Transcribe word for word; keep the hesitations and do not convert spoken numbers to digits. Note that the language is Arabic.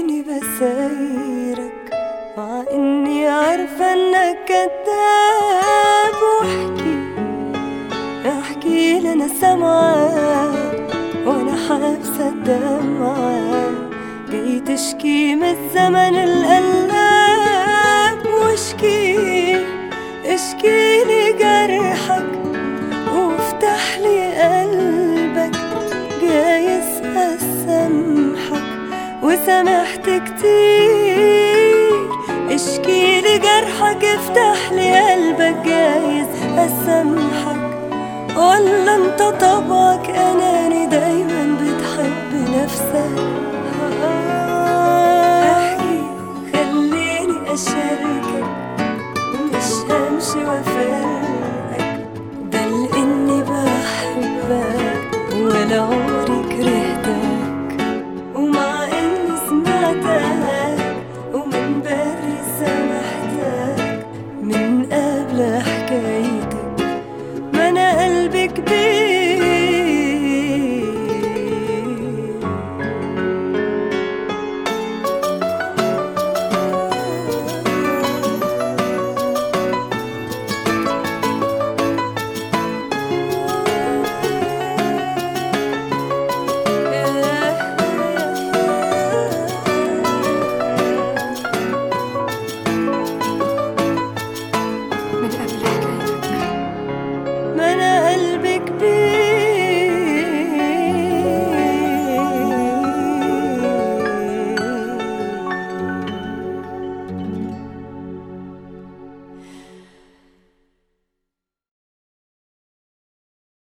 إني بسايرك مع إني عارفة إنك كداب. واحكي احكي لي أنا سامعاك وأنا حابسة الدمعة، جاي تشكي من الزمن القلاب. واشكي اشكي لي جرحك وافتح لي قلبك، جايز أسامحك وسامحت كتير. اشكي لي جرحك افتح لي قلبك، جايز أسامحك. ولا انت طبعك أناني دايما بتحب نفسك؟ احكي خليني أشاركك، مش همشي وافارقك، ده لإني بحبك ولا عمري كرهتك. ومع إني سمعتك